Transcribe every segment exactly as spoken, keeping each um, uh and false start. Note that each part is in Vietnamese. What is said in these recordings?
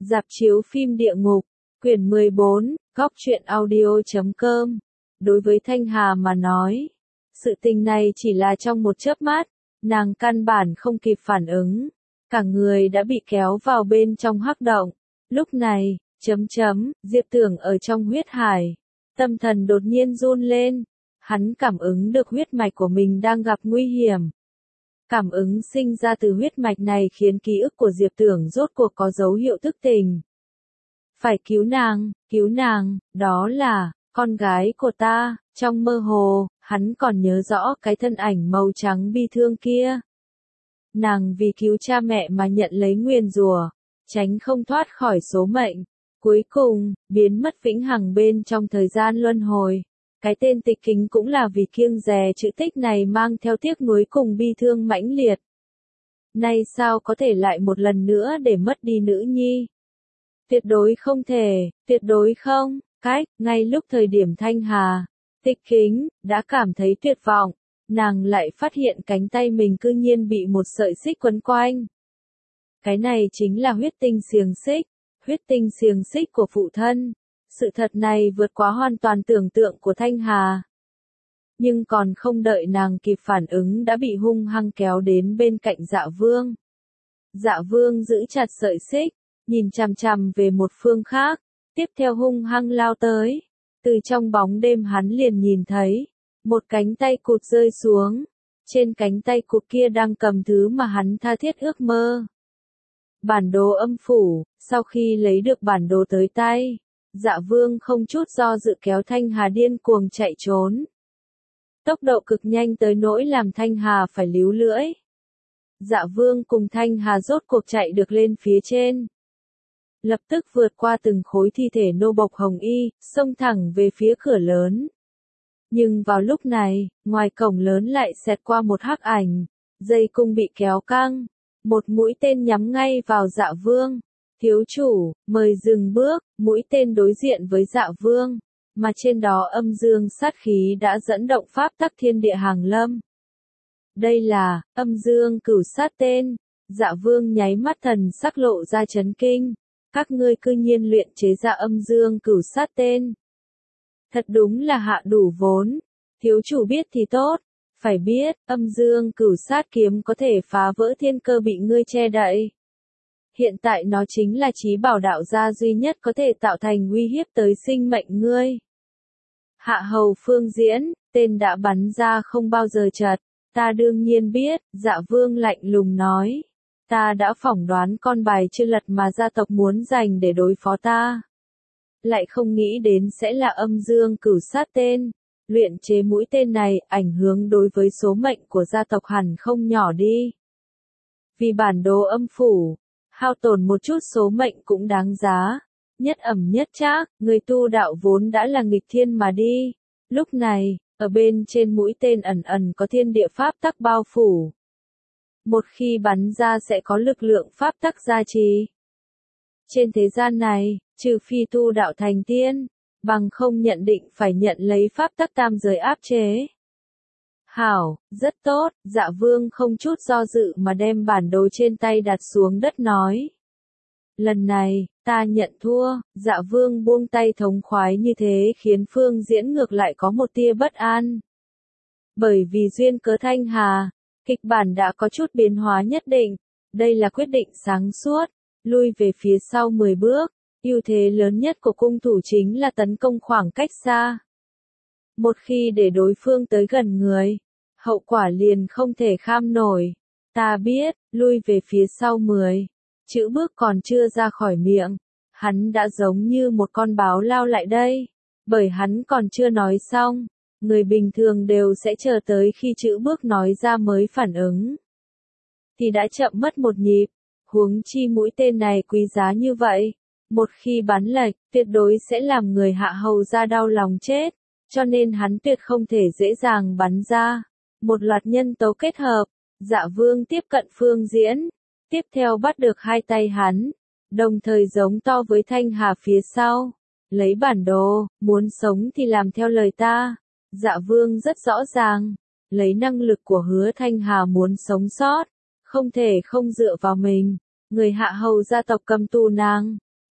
Rạp chiếu phim địa ngục, quyển mười bốn, góc truyện audio chấm com. Đối với Thanh Hà mà nói, sự tình này chỉ là trong một chớp mắt, nàng căn bản không kịp phản ứng, cả người đã bị kéo vào bên trong hắc động. Lúc này, chấm chấm, Diệp Tưởng ở trong huyết hải, tâm thần đột nhiên run lên, hắn cảm ứng được huyết mạch của mình đang gặp nguy hiểm. Cảm ứng sinh ra từ huyết mạch này khiến ký ức của Diệp Tưởng rốt cuộc có dấu hiệu thức tỉnh. Phải cứu nàng, cứu nàng, đó là con gái của ta. Trong mơ hồ, hắn còn nhớ rõ cái thân ảnh màu trắng bi thương kia. Nàng vì cứu cha mẹ mà nhận lấy nguyền rủa, tránh không thoát khỏi số mệnh, cuối cùng biến mất vĩnh hằng bên trong thời gian luân hồi. Cái tên Tịch Kính cũng là vì kiêng dè chữ tích này mang theo tiếc nuối cùng bi thương mãnh liệt. Nay sao có thể lại một lần nữa để mất đi nữ nhi? Tuyệt đối không thể, tuyệt đối không. Cách, ngay lúc thời điểm Thanh Hà, Tịch Kính đã cảm thấy tuyệt vọng, nàng lại phát hiện cánh tay mình cư nhiên bị một sợi xích quấn quanh. Cái này chính là huyết tinh xiềng xích, huyết tinh xiềng xích của phụ thân. Sự thật này vượt quá hoàn toàn tưởng tượng của Thanh Hà. Nhưng còn không đợi nàng kịp phản ứng đã bị hung hăng kéo đến bên cạnh Dạ Vương. Dạ Vương giữ chặt sợi xích, nhìn chằm chằm về một phương khác, tiếp theo hung hăng lao tới. Từ trong bóng đêm hắn liền nhìn thấy, một cánh tay cụt rơi xuống. Trên cánh tay cụt kia đang cầm thứ mà hắn tha thiết ước mơ. Bản đồ âm phủ. Sau khi lấy được bản đồ tới tay, Dạ Vương không chút do dự kéo Thanh Hà điên cuồng chạy trốn. Tốc độ cực nhanh tới nỗi làm Thanh Hà phải líu lưỡi. Dạ Vương cùng Thanh Hà rốt cuộc chạy được lên phía trên. Lập tức vượt qua từng khối thi thể nô bộc hồng y, xông thẳng về phía cửa lớn. Nhưng vào lúc này, ngoài cổng lớn lại xẹt qua một hắc ảnh, dây cung bị kéo căng, một mũi tên nhắm ngay vào Dạ Vương. Thiếu chủ, mời dừng bước. Mũi tên đối diện với Dạ Vương, mà trên đó âm dương sát khí đã dẫn động pháp tắc thiên địa hàng lâm. Đây là âm dương cửu sát tên. Dạ Vương nháy mắt thần sắc lộ ra chấn kinh. Các ngươi cư nhiên luyện chế ra âm dương cửu sát tên. Thật đúng là hạ đủ vốn. Thiếu chủ biết thì tốt. Phải biết, âm dương cửu sát kiếm có thể phá vỡ thiên cơ bị ngươi che đậy. Hiện tại nó chính là chí bảo đạo gia duy nhất có thể tạo thành uy hiếp tới sinh mệnh ngươi. Hạ hầu Phương Diễn, tên đã bắn ra không bao giờ chật. Ta đương nhiên biết. Dạ Vương lạnh lùng nói. Ta đã phỏng đoán con bài chưa lật mà gia tộc muốn dành để đối phó ta. Lại không nghĩ đến sẽ là âm dương cửu sát tên. Luyện chế mũi tên này ảnh hưởng đối với số mệnh của gia tộc hẳn không nhỏ đi. Vì bản đồ âm phủ, hao tổn một chút số mệnh cũng đáng giá. Nhất ẩm nhất trác, người tu đạo vốn đã là nghịch thiên mà đi. Lúc này, ở bên trên mũi tên ẩn ẩn có thiên địa pháp tắc bao phủ. Một khi bắn ra sẽ có lực lượng pháp tắc gia trì. Trên thế gian này, trừ phi tu đạo thành tiên, bằng không nhận định phải nhận lấy pháp tắc tam giới áp chế. Hảo, rất tốt. Dạ Vương không chút do dự mà đem bản đồ trên tay đặt xuống đất nói. Lần này, ta nhận thua. Dạ Vương buông tay thống khoái như thế khiến Phương Diễn ngược lại có một tia bất an. Bởi vì duyên cớ Thanh Hà, kịch bản đã có chút biến hóa nhất định. Đây là quyết định sáng suốt. Lui về phía sau mười bước. Ưu thế lớn nhất của cung thủ chính là tấn công khoảng cách xa. Một khi để đối phương tới gần người, hậu quả liền không thể kham nổi. Ta biết. Lui về phía sau mười. Chữ bước còn chưa ra khỏi miệng. Hắn đã giống như một con báo lao lại đây. Bởi hắn còn chưa nói xong. Người bình thường đều sẽ chờ tới khi chữ bước nói ra mới phản ứng. Thì đã chậm mất một nhịp. Huống chi mũi tên này quý giá như vậy. Một khi bắn lệch, tuyệt đối sẽ làm người hạ hầu ra đau lòng chết. Cho nên hắn tuyệt không thể dễ dàng bắn ra. Một loạt nhân tố kết hợp. Dạ Vương tiếp cận Phương Diễn. Tiếp theo bắt được hai tay hắn. Đồng thời giống to với Thanh Hà phía sau. Lấy bản đồ, muốn sống thì làm theo lời ta. Dạ Vương rất rõ ràng. Lấy năng lực của Hứa Thanh Hà muốn sống sót. Không thể không dựa vào mình. Người hạ hầu gia tộc cầm tù nàng.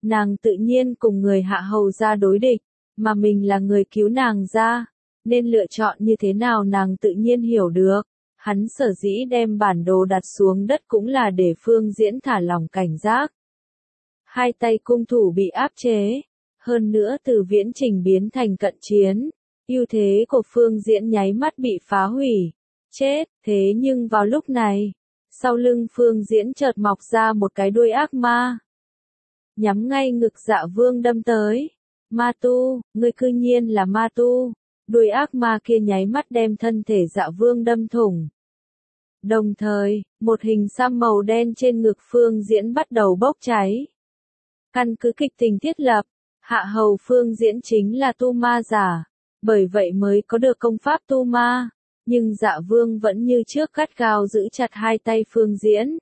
nàng tự nhiên cùng người Hạ Hầu gia đối địch, mà mình là người cứu nàng ra, nên lựa chọn như thế nào nàng tự nhiên hiểu được. Hắn sở dĩ đem bản đồ đặt xuống đất cũng là để Phương Diễn thả lỏng cảnh giác. Hai tay cung thủ bị áp chế, hơn nữa từ viễn trình biến thành cận chiến, ưu thế của Phương Diễn nháy mắt bị phá hủy. Chết, thế nhưng vào lúc này, sau lưng Phương Diễn chợt mọc ra một cái đuôi ác ma. Nhắm ngay ngực Dạ Vương đâm tới. Ma tu, ngươi cư nhiên là ma tu. Đuôi ác ma kia nháy mắt đem thân thể Dạ Vương đâm thủng. Đồng thời, một hình xăm màu đen trên ngực Phương Diễn bắt đầu bốc cháy. Căn cứ kịch tình thiết lập, Hạ Hầu Phương Diễn chính là tu ma giả, bởi vậy mới có được công pháp tu ma, nhưng Dạ Vương vẫn như trước gắt gao giữ chặt hai tay Phương Diễn.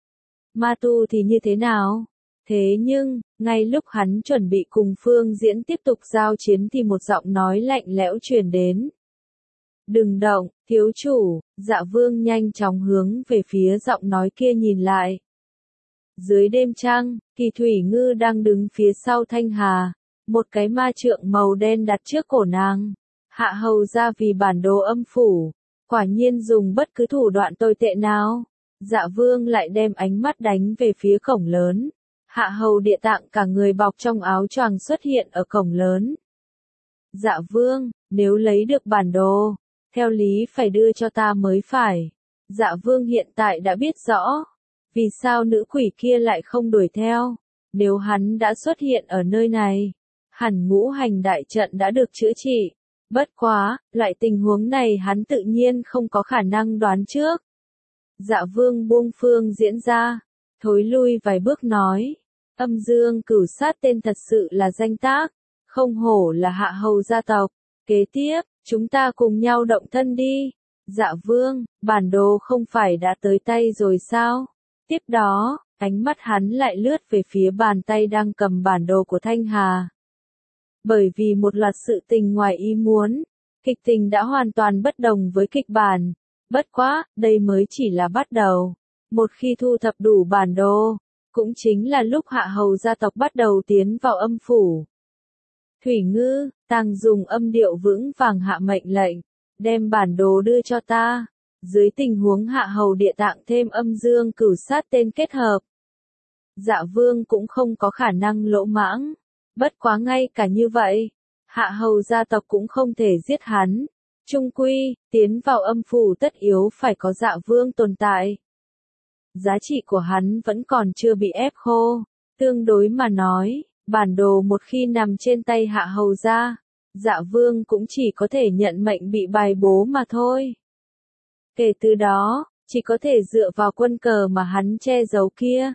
Ma tu thì như thế nào? Thế nhưng, ngay lúc hắn chuẩn bị cùng Phương Diễn tiếp tục giao chiến thì một giọng nói lạnh lẽo truyền đến. Đừng động, thiếu chủ. Dạ Vương nhanh chóng hướng về phía giọng nói kia nhìn lại. Dưới đêm trăng, Kỳ Thủy Ngư đang đứng phía sau Thanh Hà, một cái ma trượng màu đen đặt trước cổ nàng. Hạ Hầu ra vì bản đồ âm phủ, quả nhiên dùng bất cứ thủ đoạn tồi tệ nào. Dạ Vương lại đem ánh mắt đánh về phía cổng lớn. Hạ Hầu Địa Tạng cả người bọc trong áo choàng xuất hiện ở cổng lớn. Dạ Vương, nếu lấy được bản đồ, theo lý phải đưa cho ta mới phải. Dạ Vương hiện tại đã biết rõ, vì sao nữ quỷ kia lại không đuổi theo. Nếu hắn đã xuất hiện ở nơi này, hẳn ngũ hành đại trận đã được chữa trị. Bất quá, loại tình huống này hắn tự nhiên không có khả năng đoán trước. Dạ Vương buông Phương Diễn ra, thối lui vài bước nói. Âm Dương Cửu Sát tên thật sự là danh tác, không hổ là Hạ Hầu gia tộc. Kế tiếp, chúng ta cùng nhau động thân đi. Dạ Vương, bản đồ không phải đã tới tay rồi sao? Tiếp đó, ánh mắt hắn lại lướt về phía bàn tay đang cầm bản đồ của Thanh Hà. Bởi vì một loạt sự tình ngoài ý muốn, kịch tình đã hoàn toàn bất đồng với kịch bản. Bất quá, đây mới chỉ là bắt đầu. Một khi thu thập đủ bản đồ, cũng chính là lúc Hạ Hầu gia tộc bắt đầu tiến vào âm phủ. Thủy Ngư, Tàng dùng âm điệu vững vàng hạ mệnh lệnh, đem bản đồ đưa cho ta. Dưới tình huống Hạ Hầu Địa Tạng thêm Âm Dương Cửu Sát tên kết hợp, Dạ Vương cũng không có khả năng lỗ mãng. Bất quá ngay cả như vậy, Hạ Hầu gia tộc cũng không thể giết hắn. Trung quy, tiến vào âm phủ tất yếu phải có Dạ Vương tồn tại. Giá trị của hắn vẫn còn chưa bị ép khô. Tương đối mà nói, bản đồ một khi nằm trên tay Hạ Hầu gia, Dạ Vương cũng chỉ có thể nhận mệnh bị bài bố mà thôi. Kể từ đó, chỉ có thể dựa vào quân cờ mà hắn che giấu kia.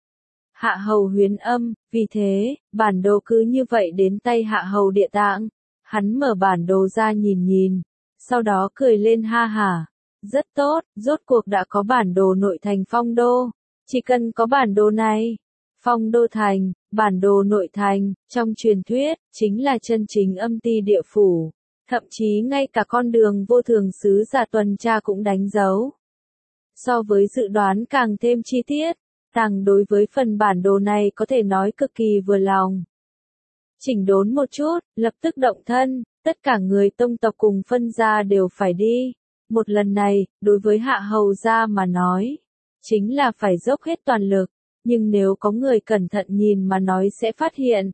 Hạ Hầu Huyền Âm, vì thế, bản đồ cứ như vậy đến tay Hạ Hầu Địa Tạng. Hắn mở bản đồ ra nhìn nhìn, sau đó cười lên ha hả. Rất tốt, rốt cuộc đã có bản đồ nội thành Phong Đô. Chỉ cần có bản đồ này, Phong Đô thành, bản đồ nội thành, trong truyền thuyết, chính là chân chính âm ti địa phủ. Thậm chí ngay cả con đường vô thường sứ giả tuần tra cũng đánh dấu. So với dự đoán càng thêm chi tiết, Tàng đối với phần bản đồ này có thể nói cực kỳ vừa lòng. Chỉnh đốn một chút, lập tức động thân, tất cả người tông tộc cùng phân gia đều phải đi. Một lần này, đối với Hạ Hầu gia mà nói, chính là phải dốc hết toàn lực, nhưng nếu có người cẩn thận nhìn mà nói sẽ phát hiện.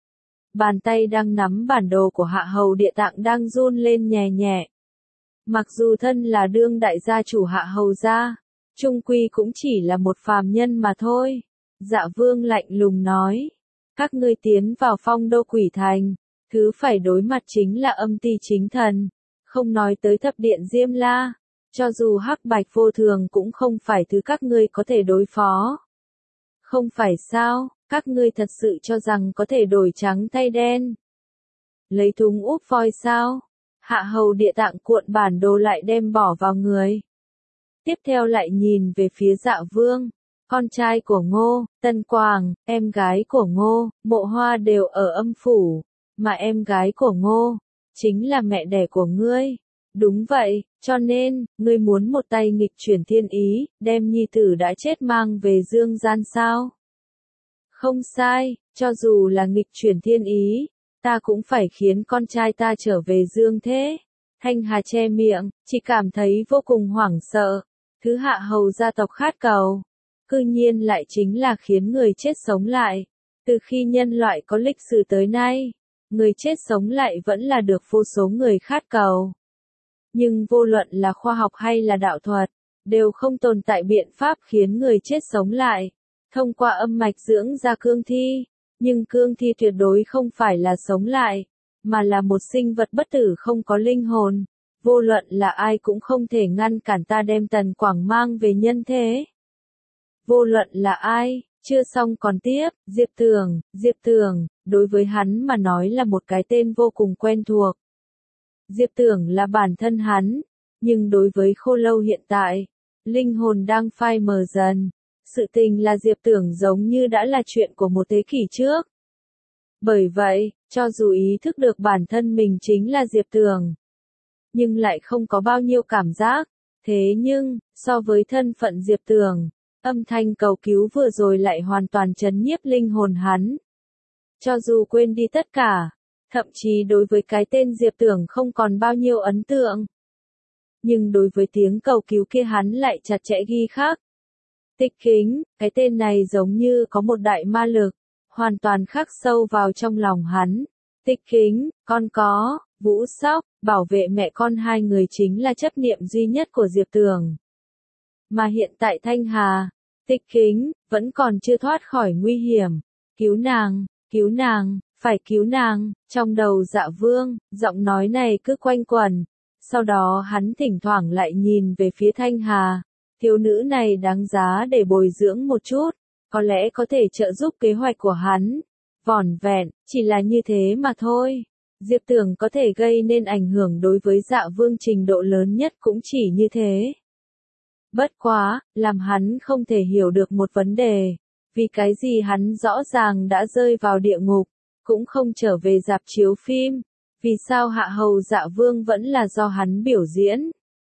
Bàn tay đang nắm bản đồ của Hạ Hầu Địa Tạng đang run lên nhẹ nhẹ. Mặc dù thân là đương đại gia chủ Hạ Hầu gia, trung quy cũng chỉ là một phàm nhân mà thôi. Dạ Vương lạnh lùng nói, các ngươi tiến vào Phong Đô Quỷ Thành, thứ phải đối mặt chính là âm ti chính thần, không nói tới thập điện Diêm La, cho dù hắc bạch vô thường cũng không phải thứ các ngươi có thể đối phó. Không phải sao, các ngươi thật sự cho rằng có thể đổi trắng thay đen. Lấy thúng úp voi sao? Hạ Hầu Địa Tạng cuộn bản đồ lại đem bỏ vào người. Tiếp theo lại nhìn về phía Dạ Vương, con trai của Ngô, Tân Quảng, em gái của Ngô, Mộ Hoa đều ở âm phủ, mà em gái của Ngô, chính là mẹ đẻ của ngươi. Đúng vậy, cho nên, ngươi muốn một tay nghịch chuyển thiên ý, đem nhi tử đã chết mang về dương gian sao? Không sai, cho dù là nghịch chuyển thiên ý, ta cũng phải khiến con trai ta trở về dương thế. Thanh Hà che miệng, chỉ cảm thấy vô cùng hoảng sợ. Thứ hạ hầu gia tộc khát cầu, cư nhiên lại chính là khiến người chết sống lại. Từ khi nhân loại có lịch sử tới nay, người chết sống lại vẫn là được vô số người khát cầu. Nhưng vô luận là khoa học hay là đạo thuật, đều không tồn tại biện pháp khiến người chết sống lại. Thông qua âm mạch dưỡng ra cương thi, nhưng cương thi tuyệt đối không phải là sống lại, mà là một sinh vật bất tử không có linh hồn. Vô luận là ai cũng không thể ngăn cản ta đem Tần Quảng mang về nhân thế. Vô luận là ai, chưa xong còn tiếp, Diệp Tường, Diệp Tường, đối với hắn mà nói là một cái tên vô cùng quen thuộc. Diệp Tường là bản thân hắn, nhưng đối với Khô Lâu hiện tại, linh hồn đang phai mờ dần. Sự tình là Diệp Tường giống như đã là chuyện của một thế kỷ trước. Bởi vậy, cho dù ý thức được bản thân mình chính là Diệp Tường, nhưng lại không có bao nhiêu cảm giác. Thế nhưng, so với thân phận Diệp Tường, âm thanh cầu cứu vừa rồi lại hoàn toàn chấn nhiếp linh hồn hắn. Cho dù quên đi tất cả, thậm chí đối với cái tên Diệp Tường không còn bao nhiêu ấn tượng, nhưng đối với tiếng cầu cứu kia hắn lại chặt chẽ ghi khắc. Tịch Kính, cái tên này giống như có một đại ma lực, hoàn toàn khắc sâu vào trong lòng hắn. Tịch Kính, con có, Vũ Sóc, bảo vệ mẹ con hai người chính là chấp niệm duy nhất của Diệp Tường. Mà hiện tại Thanh Hà, Tịch Kính, vẫn còn chưa thoát khỏi nguy hiểm. Cứu nàng, cứu nàng, phải cứu nàng, trong đầu Dạ Vương, giọng nói này cứ quanh quẩn. Sau đó hắn thỉnh thoảng lại nhìn về phía Thanh Hà. Thiếu nữ này đáng giá để bồi dưỡng một chút, có lẽ có thể trợ giúp kế hoạch của hắn. Vỏn vẹn, chỉ là như thế mà thôi. Diệp Tường có thể gây nên ảnh hưởng đối với Dạ Vương trình độ lớn nhất cũng chỉ như thế. Bất quá, làm hắn không thể hiểu được một vấn đề. Vì cái gì hắn rõ ràng đã rơi vào địa ngục, cũng không trở về rạp chiếu phim. Vì sao Hạ Hầu Dạ Vương vẫn là do hắn biểu diễn?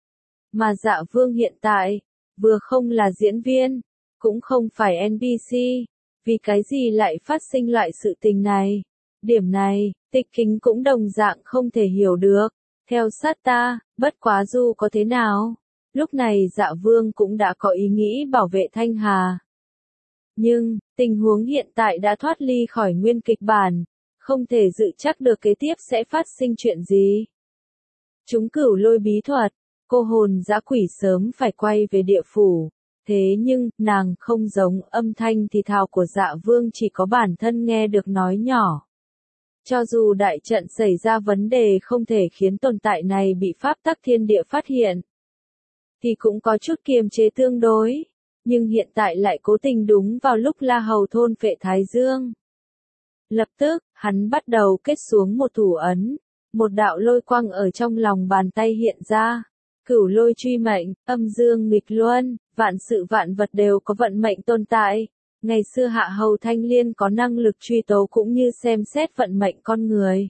Mà Dạ Vương hiện tại, vừa không là diễn viên, cũng không phải en pê xê, vì cái gì lại phát sinh loại sự tình này? Điểm này, Tịch Kính cũng đồng dạng không thể hiểu được. Theo sát ta, bất quá dù có thế nào, lúc này Dạ Vương cũng đã có ý nghĩ bảo vệ Thanh Hà. Nhưng, tình huống hiện tại đã thoát ly khỏi nguyên kịch bản, không thể dự chắc được kế tiếp sẽ phát sinh chuyện gì. Chúng Cửu Lôi bí thuật, cô hồn dã quỷ sớm phải quay về địa phủ. Thế nhưng, nàng không giống, âm thanh thì thào của Dạ Vương chỉ có bản thân nghe được nói nhỏ. Cho dù đại trận xảy ra vấn đề không thể khiến tồn tại này bị pháp tắc thiên địa phát hiện, thì cũng có chút kiềm chế tương đối. Nhưng hiện tại lại cố tình đúng vào lúc La Hầu thôn phệ Thái Dương. Lập tức, hắn bắt đầu kết xuống một thủ ấn. Một đạo lôi quang ở trong lòng bàn tay hiện ra. Cửu lôi truy mệnh, âm dương nghịch luân, vạn sự vạn vật đều có vận mệnh tồn tại. Ngày xưa Hạ Hầu Thanh Liên có năng lực truy tố cũng như xem xét vận mệnh con người.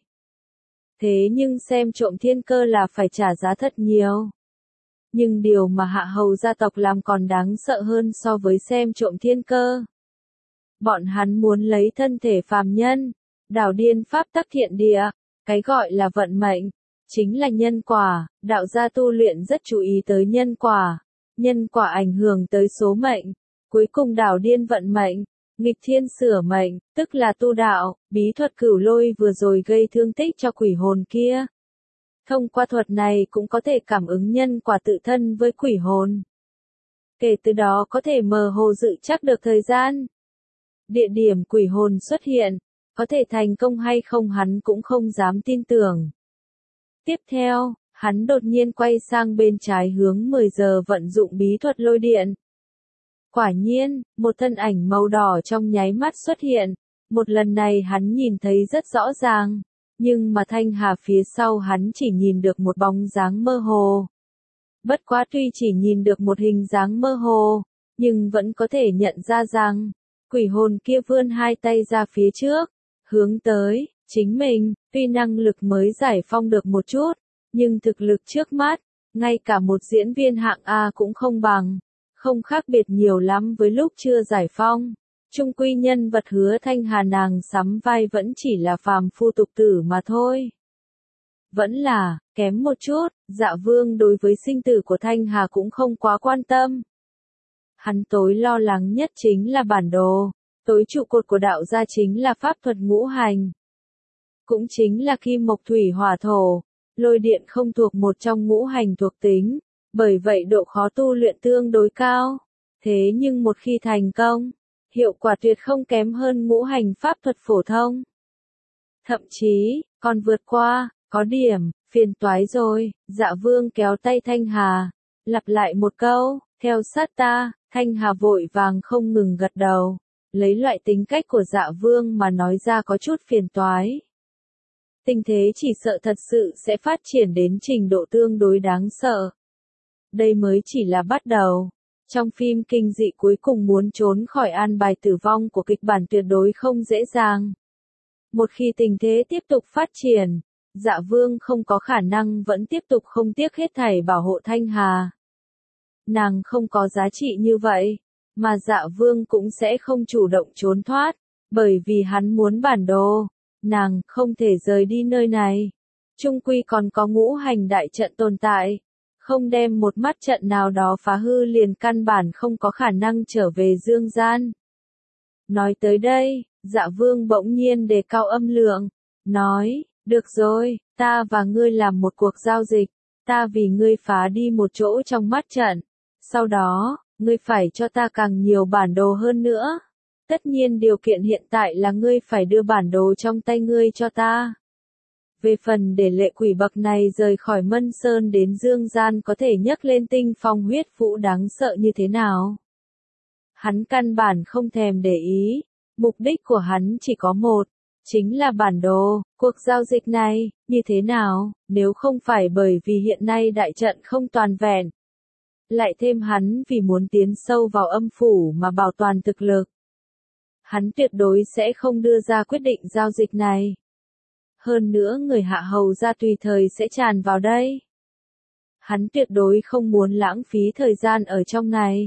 Thế nhưng xem trộm thiên cơ là phải trả giá thật nhiều. Nhưng điều mà Hạ Hầu gia tộc làm còn đáng sợ hơn so với xem trộm thiên cơ. Bọn hắn muốn lấy thân thể phàm nhân, đảo điên pháp tắc thiện địa, cái gọi là vận mệnh, chính là nhân quả. Đạo gia tu luyện rất chú ý tới nhân quả, nhân quả ảnh hưởng tới số mệnh, cuối cùng đảo điên vận mệnh, nghịch thiên sửa mệnh, tức là tu đạo. Bí thuật Cửu Lôi vừa rồi gây thương tích cho quỷ hồn kia. Thông qua thuật này cũng có thể cảm ứng nhân quả tự thân với quỷ hồn. Kể từ đó có thể mơ hồ dự chắc được thời gian, địa điểm quỷ hồn xuất hiện, có thể thành công hay không hắn cũng không dám tin tưởng. Tiếp theo, hắn đột nhiên quay sang bên trái hướng mười giờ vận dụng bí thuật lôi điện. Quả nhiên, một thân ảnh màu đỏ trong nháy mắt xuất hiện, một lần này hắn nhìn thấy rất rõ ràng. Nhưng mà Thanh Hà phía sau hắn chỉ nhìn được một bóng dáng mơ hồ. Bất quá tuy chỉ nhìn được một hình dáng mơ hồ, nhưng vẫn có thể nhận ra rằng, quỷ hồn kia vươn hai tay ra phía trước, hướng tới chính mình. Tuy năng lực mới giải phong được một chút, nhưng thực lực trước mắt, ngay cả một diễn viên hạng A cũng không bằng, không khác biệt nhiều lắm với lúc chưa giải phong. Chung quy nhân vật Hứa Thanh Hà nàng sắm vai vẫn chỉ là phàm phu tục tử mà thôi. Vẫn là, kém một chút, Dạ Vương đối với sinh tử của Thanh Hà cũng không quá quan tâm. Hắn tối lo lắng nhất chính là bản đồ, tối trụ cột của đạo gia chính là pháp thuật ngũ hành. Cũng chính là kim mộc thủy hỏa thổ, lôi điện không thuộc một trong ngũ hành thuộc tính, bởi vậy độ khó tu luyện tương đối cao. Thế nhưng một khi thành công, hiệu quả tuyệt không kém hơn ngũ hành pháp thuật phổ thông. Thậm chí, còn vượt qua, có điểm, phiền toái rồi, Dạ Vương kéo tay Thanh Hà, lặp lại một câu, theo sát ta, Thanh Hà vội vàng không ngừng gật đầu, lấy loại tính cách của Dạ Vương mà nói ra có chút phiền toái. Tình thế chỉ sợ thật sự sẽ phát triển đến trình độ tương đối đáng sợ. Đây mới chỉ là bắt đầu. Trong phim kinh dị cuối cùng muốn trốn khỏi an bài tử vong của kịch bản tuyệt đối không dễ dàng. Một khi tình thế tiếp tục phát triển, Dạ Vương không có khả năng vẫn tiếp tục không tiếc hết thảy bảo hộ Thanh Hà. Nàng không có giá trị như vậy, mà Dạ Vương cũng sẽ không chủ động trốn thoát, bởi vì hắn muốn bản đồ, nàng không thể rời đi nơi này. Chung quy còn có ngũ hành đại trận tồn tại, không đem một mắt trận nào đó phá hư liền căn bản không có khả năng trở về dương gian. Nói tới đây, Dạ Vương bỗng nhiên đề cao âm lượng, nói, được rồi, ta và ngươi làm một cuộc giao dịch, ta vì ngươi phá đi một chỗ trong mắt trận, sau đó, ngươi phải cho ta càng nhiều bản đồ hơn nữa. Tất nhiên điều kiện hiện tại là ngươi phải đưa bản đồ trong tay ngươi cho ta. Về phần để lệ quỷ bậc này rời khỏi Mân Sơn đến Dương Gian có thể nhấc lên tinh phong huyết vũ đáng sợ như thế nào? Hắn căn bản không thèm để ý, mục đích của hắn chỉ có một, chính là bản đồ. Cuộc giao dịch này, như thế nào, nếu không phải bởi vì hiện nay đại trận không toàn vẹn. Lại thêm hắn vì muốn tiến sâu vào âm phủ mà bảo toàn thực lực. Hắn tuyệt đối sẽ không đưa ra quyết định giao dịch này. Hơn nữa người hạ hầu ra tùy thời sẽ tràn vào đây. Hắn tuyệt đối không muốn lãng phí thời gian ở trong này.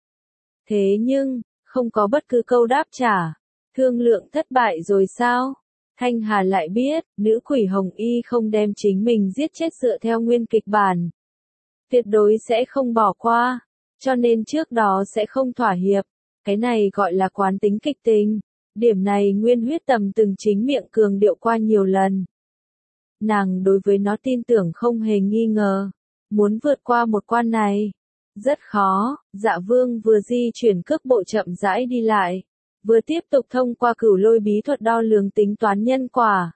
Thế nhưng, không có bất cứ câu đáp trả. Thương lượng thất bại rồi sao? Thanh Hà lại biết, nữ quỷ Hồng Y không đem chính mình giết chết dựa theo nguyên kịch bản. Tuyệt đối sẽ không bỏ qua, cho nên trước đó sẽ không thỏa hiệp. Cái này gọi là quán tính kịch tình. Điểm này Nguyên Huyết Tầm từng chính miệng cường điệu qua nhiều lần. Nàng đối với nó tin tưởng không hề nghi ngờ. Muốn vượt qua một quan này, rất khó. Dạ Vương vừa di chuyển cước bộ chậm rãi đi lại, vừa tiếp tục thông qua cửu lôi bí thuật đo lường tính toán nhân quả.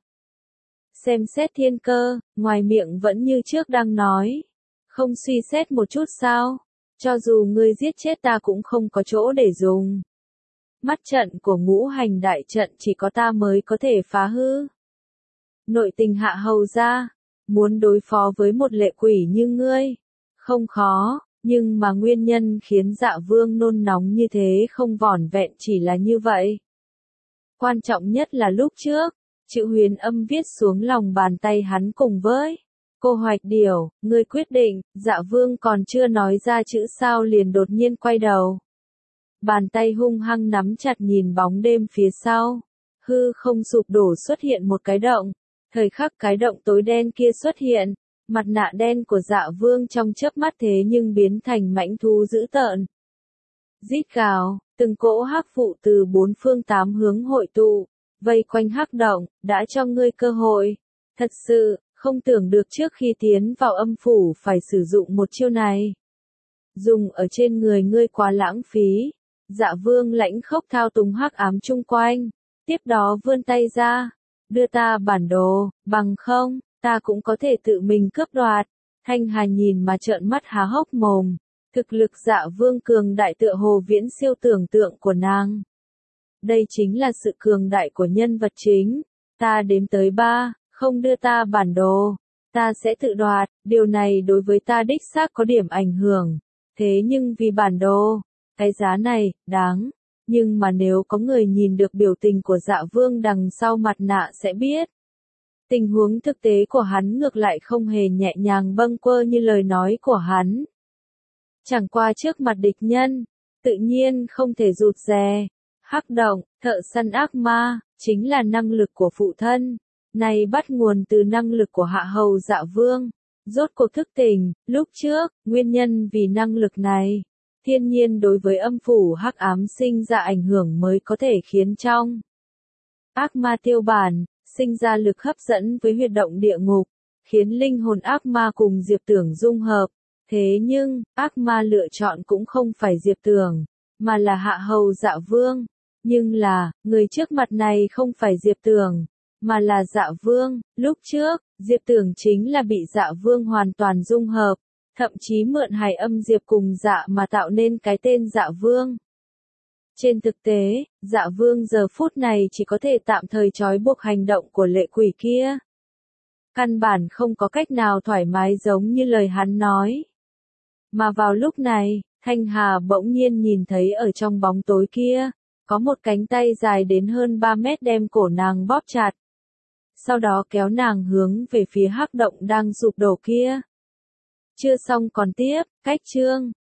Xem xét thiên cơ, ngoài miệng vẫn như trước đang nói. Không suy xét một chút sao? Cho dù ngươi giết chết ta cũng không có chỗ để dùng. Mắt trận của ngũ hành đại trận chỉ có ta mới có thể phá hư. Nội tình hạ hầu ra, muốn đối phó với một lệ quỷ như ngươi, không khó, nhưng mà nguyên nhân khiến Dạ Vương nôn nóng như thế không vỏn vẹn chỉ là như vậy. Quan trọng nhất là lúc trước, chữ huyền âm viết xuống lòng bàn tay hắn cùng với cô Hoạch Điểu, ngươi quyết định. Dạ Vương còn chưa nói ra chữ sao liền đột nhiên quay đầu. Bàn tay hung hăng nắm chặt nhìn bóng đêm phía sau. Hư không sụp đổ xuất hiện một cái động. Thời khắc cái động tối đen kia xuất hiện, mặt nạ đen của Dạ Vương trong chớp mắt thế nhưng biến thành mãnh thú dữ tợn. Rít gào, từng cỗ hắc vụ từ bốn phương tám hướng hội tụ, vây quanh hắc động, đã cho ngươi cơ hội. Thật sự, không tưởng được trước khi tiến vào âm phủ phải sử dụng một chiêu này. Dùng ở trên người ngươi quá lãng phí. Dạ Vương lãnh khốc thao túng hắc ám chung quanh, tiếp đó vươn tay ra, đưa ta bản đồ, bằng không, ta cũng có thể tự mình cướp đoạt. Thanh Hà nhìn mà trợn mắt há hốc mồm, thực lực Dạ Vương cường đại tựa hồ viễn siêu tưởng tượng của nàng. Đây chính là sự cường đại của nhân vật chính. Ta đếm tới ba, không đưa ta bản đồ, ta sẽ tự đoạt. Điều này đối với ta đích xác có điểm ảnh hưởng. Thế nhưng vì bản đồ, cái giá này, đáng. Nhưng mà nếu có người nhìn được biểu tình của Dạ Vương đằng sau mặt nạ sẽ biết. Tình huống thực tế của hắn ngược lại không hề nhẹ nhàng bâng quơ như lời nói của hắn. Chẳng qua trước mặt địch nhân, tự nhiên không thể rụt rè. Hắc động, thợ săn ác ma, chính là năng lực của phụ thân. Này bắt nguồn từ năng lực của hạ hầu Dạ Vương. Rốt cuộc thức tỉnh, lúc trước, nguyên nhân vì năng lực này. Thiên nhiên đối với âm phủ hắc ám sinh ra ảnh hưởng mới có thể khiến trong ác ma tiêu bản, sinh ra lực hấp dẫn với huyệt động địa ngục, khiến linh hồn ác ma cùng Diệp Tưởng dung hợp. Thế nhưng, ác ma lựa chọn cũng không phải Diệp Tưởng, mà là hạ hầu Dạ Vương. Nhưng là, người trước mặt này không phải Diệp Tưởng, mà là Dạ Vương. Lúc trước, Diệp Tưởng chính là bị Dạ Vương hoàn toàn dung hợp, thậm chí mượn hài âm Diệp cùng Dạ mà tạo nên cái tên Dạ Vương. Trên thực tế, Dạ Vương giờ phút này chỉ có thể tạm thời trói buộc hành động của lệ quỷ kia. Căn bản không có cách nào thoải mái giống như lời hắn nói. Mà vào lúc này, Thanh Hà bỗng nhiên nhìn thấy ở trong bóng tối kia, có một cánh tay dài đến hơn ba mét đem cổ nàng bóp chặt. Sau đó kéo nàng hướng về phía hắc động đang sụp đổ kia. Chưa xong còn tiếp, cách chương.